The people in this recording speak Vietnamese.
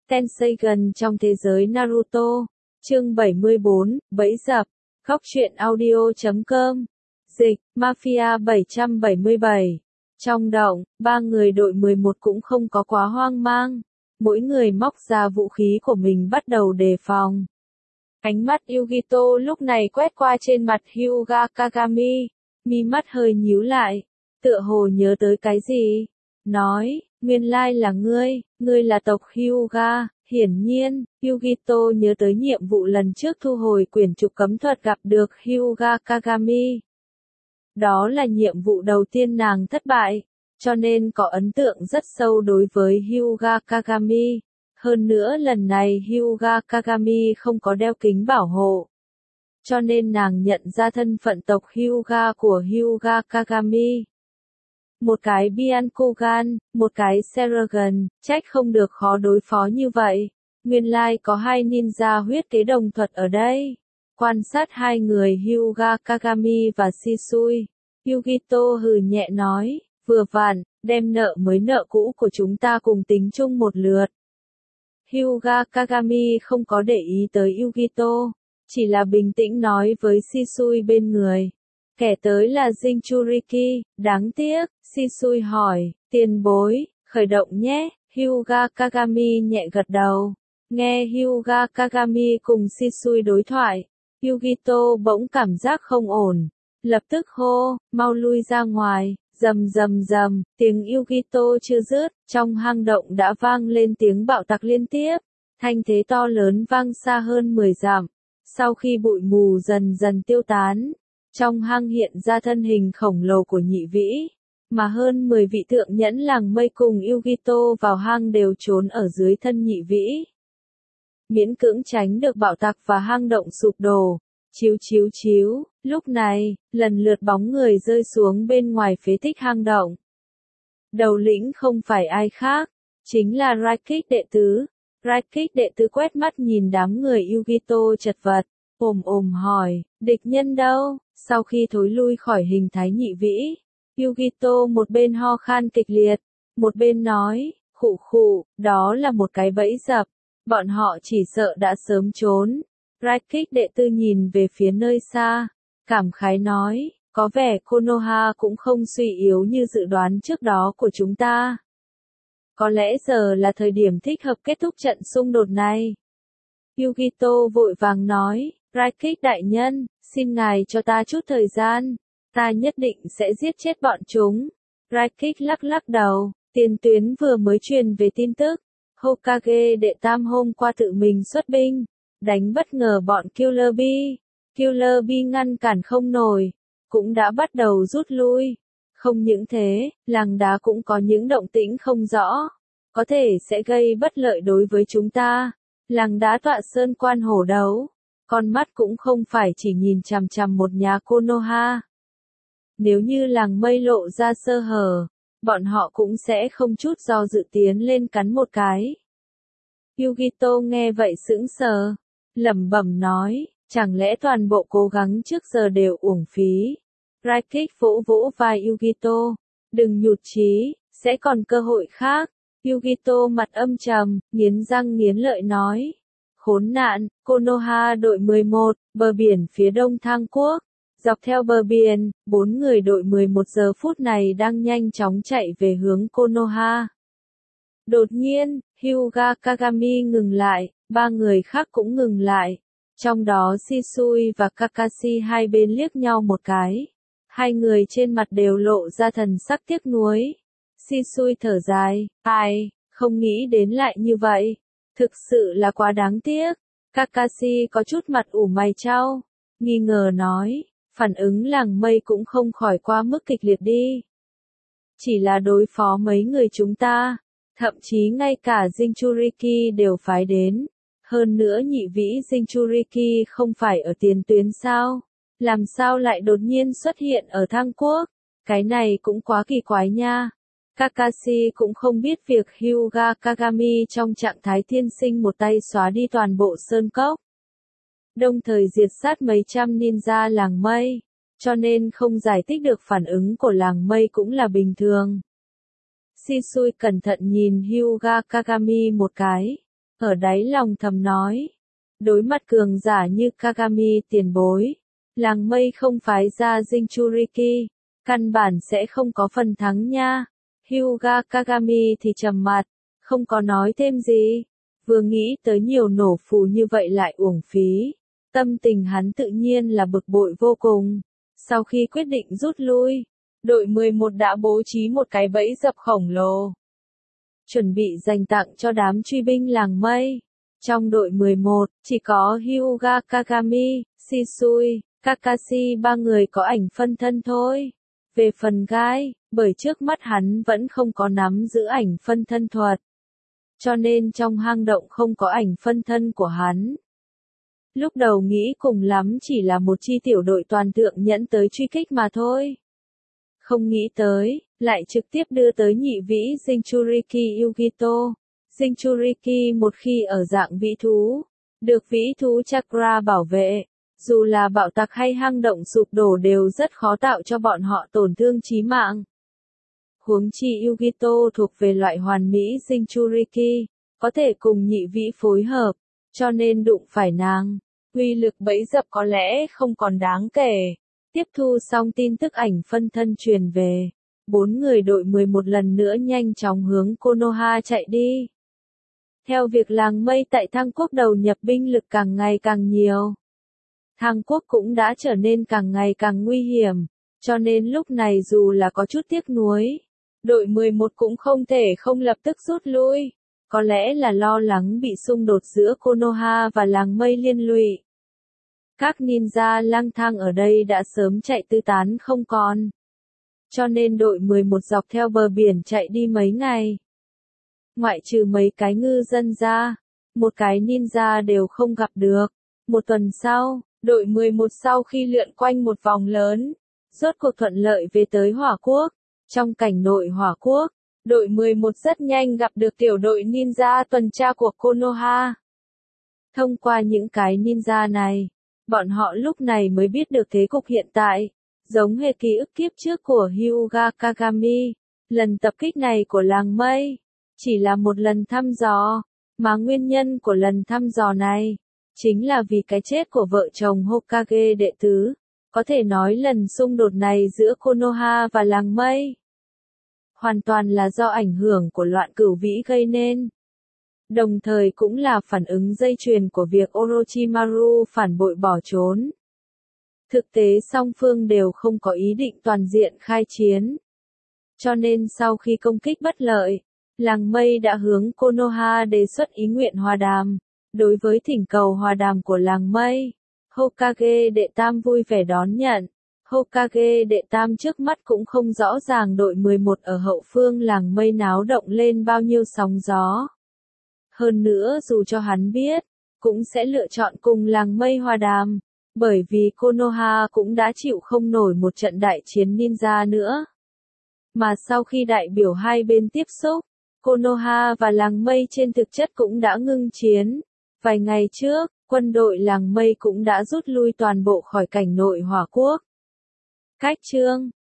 Tenseigan trong thế giới Naruto. Chương 74, Bẫy dập. Góc truyện audio.com. Dịch, Mafia 777. Trong động, ba người đội 11 cũng không có quá hoang mang. Mỗi người móc ra vũ khí của mình bắt đầu đề phòng. Ánh mắt Yugito lúc này quét qua trên mặt Hyuga Kagami. Mi mắt hơi nhíu lại. Tựa hồ nhớ tới cái gì? Nói, nguyên lai là ngươi là tộc Hyuga. Hiển nhiên, Yugito nhớ tới nhiệm vụ lần trước thu hồi quyển trục cấm thuật gặp được Hyuga Kagami. Đó là nhiệm vụ đầu tiên nàng thất bại, cho nên có ấn tượng rất sâu đối với Hyuga Kagami. Hơn nữa lần này Hyuga Kagami không có đeo kính bảo hộ. Cho nên nàng nhận ra thân phận tộc Hyuga của Hyuga Kagami. Một cái Byakugan, một cái Sharingan, trách không được khó đối phó như vậy. Nguyên lai có hai ninja huyết kế đồng thuật ở đây. Quan sát hai người Hyuga Kagami và Shisui, Yugito hừ nhẹ nói, vừa vặn, đem nợ mới nợ cũ của chúng ta cùng tính chung một lượt. Hyuga Kagami không có để ý tới Yugito, chỉ là bình tĩnh nói với Shisui bên người. Kẻ tới là Jinchuriki, đáng tiếc, Shisui hỏi, tiền bối, khởi động nhé, Hyuga Kagami nhẹ gật đầu. Nghe Hyuga Kagami cùng Shisui đối thoại, Yugito bỗng cảm giác không ổn, lập tức hô, mau lui ra ngoài, rầm rầm rầm, tiếng Yugito chưa dứt, trong hang động đã vang lên tiếng bạo tạc liên tiếp, thanh thế to lớn vang xa hơn 10 dặm. Sau khi bụi mù dần dần tiêu tán, trong hang hiện ra thân hình khổng lồ của nhị vĩ, mà hơn 10 vị thượng nhẫn làng mây cùng Yugito vào hang đều trốn ở dưới thân nhị vĩ. Miễn cưỡng tránh được bạo tạc và hang động sụp đổ. Chiếu, lúc này, lần lượt bóng người rơi xuống bên ngoài phế tích hang động. Đầu lĩnh không phải ai khác, chính là Raikik đệ tứ. Raikik đệ tứ quét mắt nhìn đám người Yugito chật vật, ồm hỏi, địch nhân đâu? Sau khi thối lui khỏi hình thái nhị vĩ, Yugito một bên ho khan kịch liệt, một bên nói, khụ, đó là một cái bẫy dập, bọn họ chỉ sợ đã sớm trốn. Raikik đệ tư nhìn về phía nơi xa, cảm khái nói, có vẻ Konoha cũng không suy yếu như dự đoán trước đó của chúng ta. Có lẽ giờ là thời điểm thích hợp kết thúc trận xung đột này. Yugito vội vàng nói, Raikik đại nhân, xin ngài cho ta chút thời gian, ta nhất định sẽ giết chết bọn chúng. Raikik lắc đầu, tiền tuyến vừa mới truyền về tin tức, Hokage đệ tam hôm qua tự mình xuất binh, đánh bất ngờ bọn Killer Bee. Killer Bee ngăn cản không nổi, cũng đã bắt đầu rút lui. Không những thế, làng đá cũng có những động tĩnh không rõ, có thể sẽ gây bất lợi đối với chúng ta. Làng đá tọa sơn quan hổ đấu, con mắt cũng không phải chỉ nhìn chằm chằm một nhà Konoha. Nếu như làng mây lộ ra sơ hở, bọn họ cũng sẽ không chút do dự tiến lên cắn một cái. Yugito nghe vậy sững sờ, lẩm bẩm nói, chẳng lẽ toàn bộ cố gắng trước giờ đều uổng phí. Raikik vỗ vai Yugito, đừng nhụt chí, sẽ còn cơ hội khác. Yugito mặt âm trầm, nghiến răng nghiến lợi nói, khốn nạn, Konoha đội 11, bờ biển phía đông Thang Quốc. Dọc theo bờ biển, 4 người đội 11 giờ phút này đang nhanh chóng chạy về hướng Konoha. Đột nhiên, Hyuga Kagami ngừng lại, ba người khác cũng ngừng lại. Trong đó Shisui và Kakashi hai bên liếc nhau một cái. Hai người trên mặt đều lộ ra thần sắc tiếc nuối. Shisui thở dài, ai, không nghĩ đến lại như vậy. Thực sự là quá đáng tiếc. Kakashi có chút mặt ủ mày chau, nghi ngờ nói, phản ứng làng mây cũng không khỏi quá mức kịch liệt đi. Chỉ là đối phó mấy người chúng ta, thậm chí ngay cả Jinchuriki đều phái đến. Hơn nữa nhị vĩ Jinchuriki không phải ở tiền tuyến sao? Làm sao lại đột nhiên xuất hiện ở Thang Quốc? Cái này cũng quá kỳ quái nha. Kakashi cũng không biết việc Hyuga Kagami trong trạng thái thiên sinh một tay xóa đi toàn bộ sơn cốc, đồng thời diệt sát mấy trăm ninja làng mây, cho nên không giải thích được phản ứng của làng mây cũng là bình thường. Shisui cẩn thận nhìn Hyuga Kagami một cái, ở đáy lòng thầm nói. Đối mặt cường giả như Kagami tiền bối, làng mây không phái ra Jinchuriki, căn bản sẽ không có phần thắng nha. Hyuga Kagami thì trầm mặt, không có nói thêm gì. Vừa nghĩ tới nhiều nổ phù như vậy lại uổng phí. Tâm tình hắn tự nhiên là bực bội vô cùng. Sau khi quyết định rút lui, đội 11 đã bố trí một cái bẫy dập khổng lồ, chuẩn bị dành tặng cho đám truy binh làng mây. Trong đội 11, chỉ có Hyuga Kagami, Shisui, Kakashi ba người có ảnh phân thân thôi. Về phần Gai, bởi trước mắt hắn vẫn không có nắm giữ ảnh phân thân thuật, cho nên trong hang động không có ảnh phân thân của hắn. Lúc đầu nghĩ cùng lắm chỉ là một chi tiểu đội toàn thượng nhẫn tới truy kích mà thôi. Không nghĩ tới, lại trực tiếp đưa tới nhị vĩ Jinchuriki Yugito. Jinchuriki một khi ở dạng vĩ thú, được vĩ thú Chakra bảo vệ, dù là bạo tạc hay hang động sụp đổ đều rất khó tạo cho bọn họ tổn thương chí mạng. Huống chi Yugito thuộc về loại hoàn mỹ Jinchuriki, có thể cùng nhị vĩ phối hợp, cho nên đụng phải nàng, uy lực bẫy dập có lẽ không còn đáng kể. Tiếp thu xong tin tức ảnh phân thân truyền về, 4 người đội 11 lần nữa nhanh chóng hướng Konoha chạy đi. Theo việc làng mây tại Thang Quốc đầu nhập binh lực càng ngày càng nhiều, Thang Quốc cũng đã trở nên càng ngày càng nguy hiểm, cho nên lúc này dù là có chút tiếc nuối, đội 11 cũng không thể không lập tức rút lui, có lẽ là lo lắng bị xung đột giữa Konoha và làng mây liên lụy. Các ninja lang thang ở đây đã sớm chạy tứ tán không còn, cho nên đội 11 dọc theo bờ biển chạy đi mấy ngày. Ngoại trừ mấy cái ngư dân ra, một cái ninja đều không gặp được. Một tuần sau, đội 11 sau khi lượn quanh một vòng lớn, rốt cuộc thuận lợi về tới Hỏa Quốc. Trong cảnh nội Hỏa Quốc, đội 11 rất nhanh gặp được tiểu đội ninja tuần tra của Konoha. Thông qua những cái ninja này, bọn họ lúc này mới biết được thế cục hiện tại, giống hệt ký ức kiếp trước của Hyuga Kagami. Lần tập kích này của làng mây chỉ là một lần thăm dò, mà nguyên nhân của lần thăm dò này chính là vì cái chết của vợ chồng Hokage đệ tứ. Có thể nói lần xung đột này giữa Konoha và làng mây hoàn toàn là do ảnh hưởng của loạn cửu vĩ gây nên. Đồng thời cũng là phản ứng dây chuyền của việc Orochimaru phản bội bỏ trốn. Thực tế song phương đều không có ý định toàn diện khai chiến. Cho nên sau khi công kích bất lợi, làng mây đã hướng Konoha đề xuất ý nguyện hòa đàm. Đối với thỉnh cầu hòa đàm của làng mây, Hokage đệ tam vui vẻ đón nhận. Hokage đệ tam trước mắt cũng không rõ ràng đội 11 ở hậu phương làng mây náo động lên bao nhiêu sóng gió. Hơn nữa dù cho hắn biết, cũng sẽ lựa chọn cùng làng mây hòa đàm, bởi vì Konoha cũng đã chịu không nổi một trận đại chiến ninja nữa. Mà sau khi đại biểu hai bên tiếp xúc, Konoha và làng mây trên thực chất cũng đã ngưng chiến. Vài ngày trước, quân đội làng mây cũng đã rút lui toàn bộ khỏi cảnh nội Hỏa Quốc. Cách chương